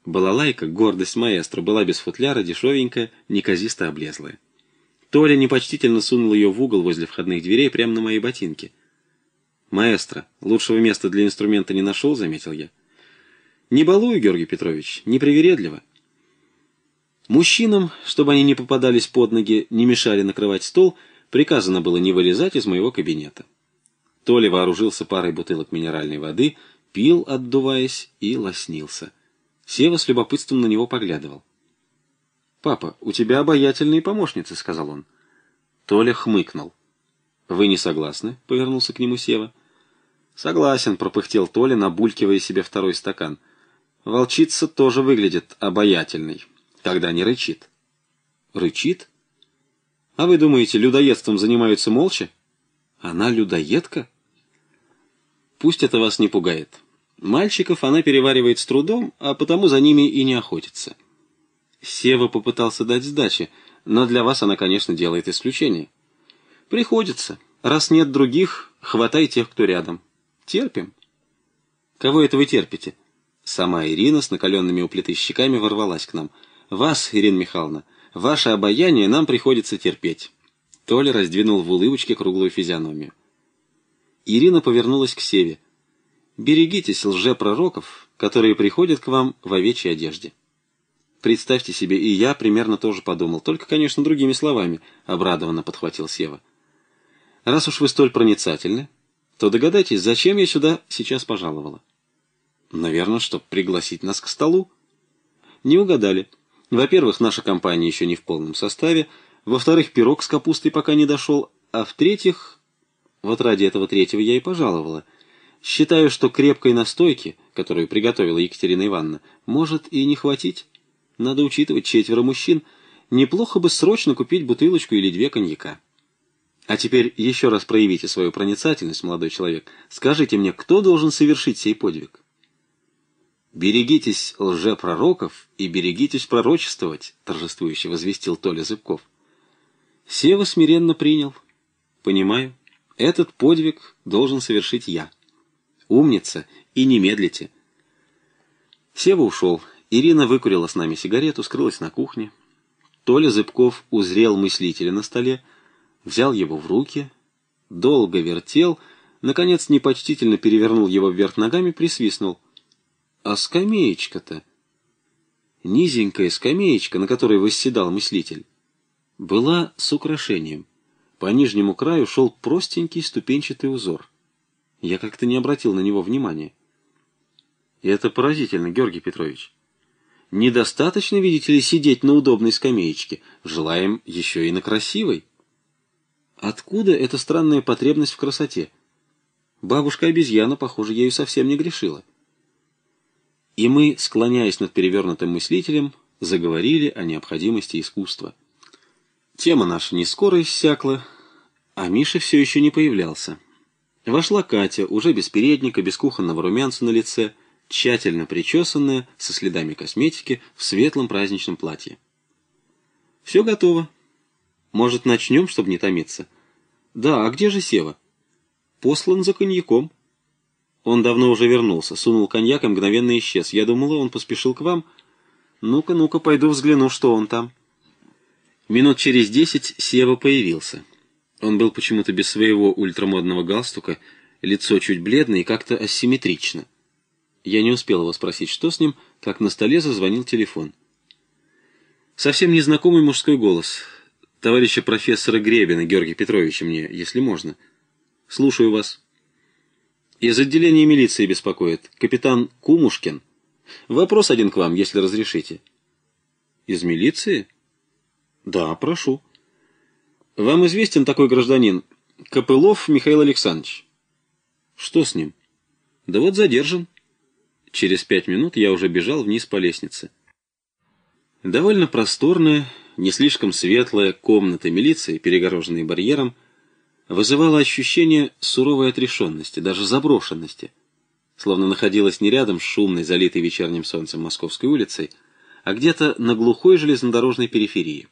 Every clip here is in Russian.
Балалайка, гордость маэстро, была без футляра, дешевенькая, неказисто облезлая. Толя непочтительно сунул ее в угол возле входных дверей прямо на мои ботинки. «Маэстро, лучшего места для инструмента не нашел», — заметил я. «Не балуй, Георгий Петрович, непривередливо». Мужчинам, чтобы они не попадались под ноги, не мешали накрывать стол, приказано было не вылезать из моего кабинета. Толя вооружился парой бутылок минеральной воды, пил, отдуваясь, и лоснился. Сева с любопытством на него поглядывал. «Папа, у тебя обаятельные помощницы», — сказал он. Толя хмыкнул. «Вы не согласны?» — повернулся к нему Сева. «Согласен», — пропыхтел Толя, набулькивая себе второй стакан. «Волчица тоже выглядит обаятельной, когда не рычит». «Рычит? А вы думаете, людоедством занимаются молча? Она людоедка?» «Пусть это вас не пугает. Мальчиков она переваривает с трудом, а потому за ними и не охотится». Сева попытался дать сдачи, но для вас она, конечно, делает исключение. «Приходится. Раз нет других, хватай тех, кто рядом. Терпим». «Кого это вы терпите?» Сама Ирина с накаленными у плиты щеками ворвалась к нам. «Вас, Ирина Михайловна, ваше обаяние нам приходится терпеть». Толя раздвинул в улыбочке круглую физиономию. Ирина повернулась к Севе. «Берегитесь лжепророков, которые приходят к вам в овечьей одежде». «Представьте себе, и я примерно тоже подумал, только, конечно, другими словами», — обрадованно подхватил Сева. «Раз уж вы столь проницательны, то догадайтесь, зачем я сюда сейчас пожаловала?» «Наверное, чтобы пригласить нас к столу». «Не угадали. Во-первых, наша компания еще не в полном составе, во-вторых, пирог с капустой пока не дошел, а в-третьих, вот ради этого третьего я и пожаловала. Считаю, что крепкой настойки, которую приготовила Екатерина Ивановна, может и не хватить. Надо учитывать 4 мужчин. Неплохо бы срочно купить бутылочку или 2 коньяка. А теперь еще раз проявите свою проницательность, молодой человек. Скажите мне, кто должен совершить сей подвиг?» «Берегитесь лжепророков и берегитесь пророчествовать», — торжествующе возвестил Толя Зыбков. Сева смиренно принял. «Понимаю. Этот подвиг должен совершить я. Умница, и не медлите». Сева ушел. Ирина выкурила с нами сигарету, скрылась на кухне. Толя Зыбков узрел мыслителя на столе, взял его в руки, долго вертел, наконец непочтительно перевернул его вверх ногами, присвистнул. «А скамеечка-то?» Низенькая скамеечка, на которой восседал мыслитель, была с украшением. По нижнему краю шел простенький ступенчатый узор. Я как-то не обратил на него внимания. И это поразительно, Георгий Петрович. Недостаточно, видите ли, сидеть на удобной скамеечке. Желаем еще и на красивой. Откуда эта странная потребность в красоте? Бабушка-обезьяна, похоже, ею совсем не грешила. И мы, склоняясь над перевернутым мыслителем, заговорили о необходимости искусства. Тема наша не скоро иссякла, а Миша все еще не появлялся. Вошла Катя, уже без передника, без кухонного румянца на лице, тщательно причесанная, со следами косметики, в светлом праздничном платье. «Все готово. Может, начнем, чтобы не томиться?» «Да, а где же Сева?» «Послан за коньяком». «Он давно уже вернулся, сунул коньяк и мгновенно исчез. Я думала, он поспешил к вам. Ну-ка, пойду взгляну, что он там». Минут через 10 Сева появился. Он был почему-то без своего ультрамодного галстука, лицо чуть бледное и как-то асимметрично. Я не успел его спросить, что с ним, как на столе зазвонил телефон. Совсем незнакомый мужской голос. «Товарища профессора Гребина, Георгия Петровича, мне, если можно». «Слушаю вас». «Из отделения милиции беспокоит. Капитан Кумушкин. Вопрос один к вам, если разрешите». «Из милиции?» «Да, прошу». «Вам известен такой гражданин? Копылов Михаил Александрович». «Что с ним?» «Да вот задержан». Через 5 минут я уже бежал вниз по лестнице. Довольно просторная, не слишком светлая комната милиции, перегороженная барьером, вызывала ощущение суровой отрешенности, даже заброшенности, словно находилась не рядом с шумной, залитой вечерним солнцем Московской улицей, а где-то на глухой железнодорожной периферии.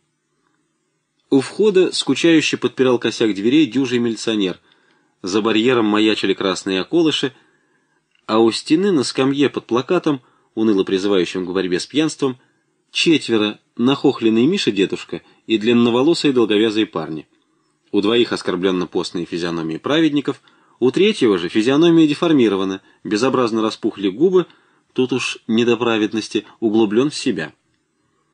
У входа скучающе подпирал косяк дверей дюжий милиционер, за барьером маячили красные околыши, а у стены на скамье под плакатом уныло призывающим к борьбе с пьянством, 4 нахохленный Миша-дедушка и длинноволосые долговязые парни. У 2 оскорбленно-постные физиономии праведников, у 3 же физиономия деформирована, безобразно распухли губы, тут уж не до праведности, углублен в себя.